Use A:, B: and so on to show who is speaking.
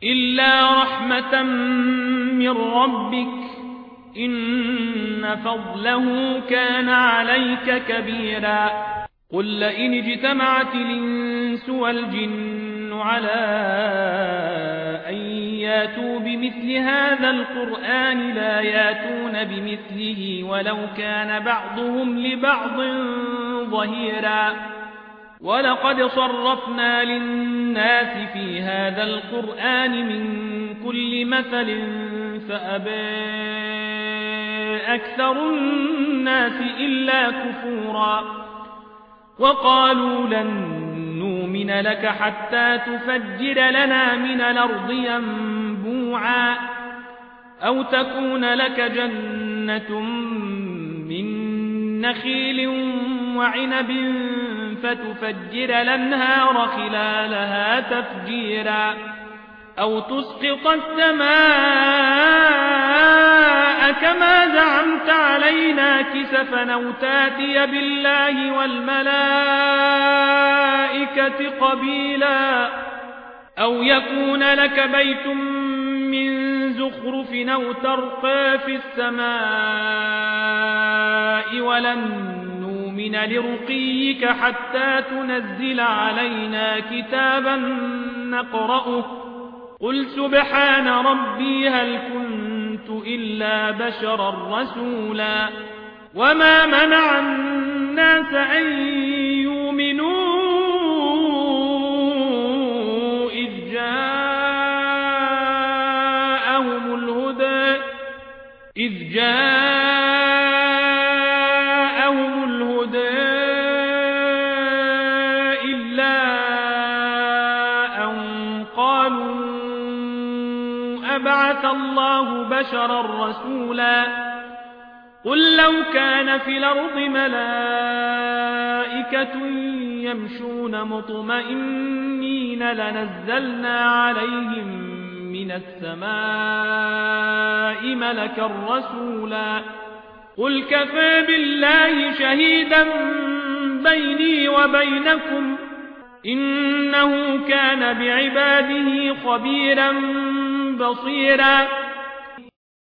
A: إلا رحمة من ربك إن فضله كان عليك كبيرا. قل لئن اجتمعت الإنس والجن على أن ياتوا بمثل هذا القرآن لا ياتون بمثله ولو كان بعضهم لبعض ظهيرا. ولقد صرفنا للناس في هذا القرآن من كل مثل فأبى أكثر الناس إلا كفورا. وقالوا لن نؤمن لك حتى تفجر لنا من الأرض ينبوعا أو تكون لك جنة من نخيل وعنب فتفجر الأنهار خلالها تفجيرا أو تسقط السماء كما زعمت علينا كسفا أو تاتي بالله والملائكة قبيلا أو يكون لك بيت من زخرف أو ترقى في السماء ولن نؤمن لرقيك حتى تنزل علينا كتابا نقرأه قل سبحان ربي هل كنت إلا بشرا رسولا. وما منع الناس أن يؤمنوا إذ جاءهم الهدى إلا أن قالوا أبعث الله بشرا رسولا. قل لو كان في الأرض ملائكة يمشون مطمئنين لنزلنا عليهم من السماء ملكا رسولا. قل كفى بالله شهيدا بيني وبينكم إنه كان بعباده خبيرا بصيرا.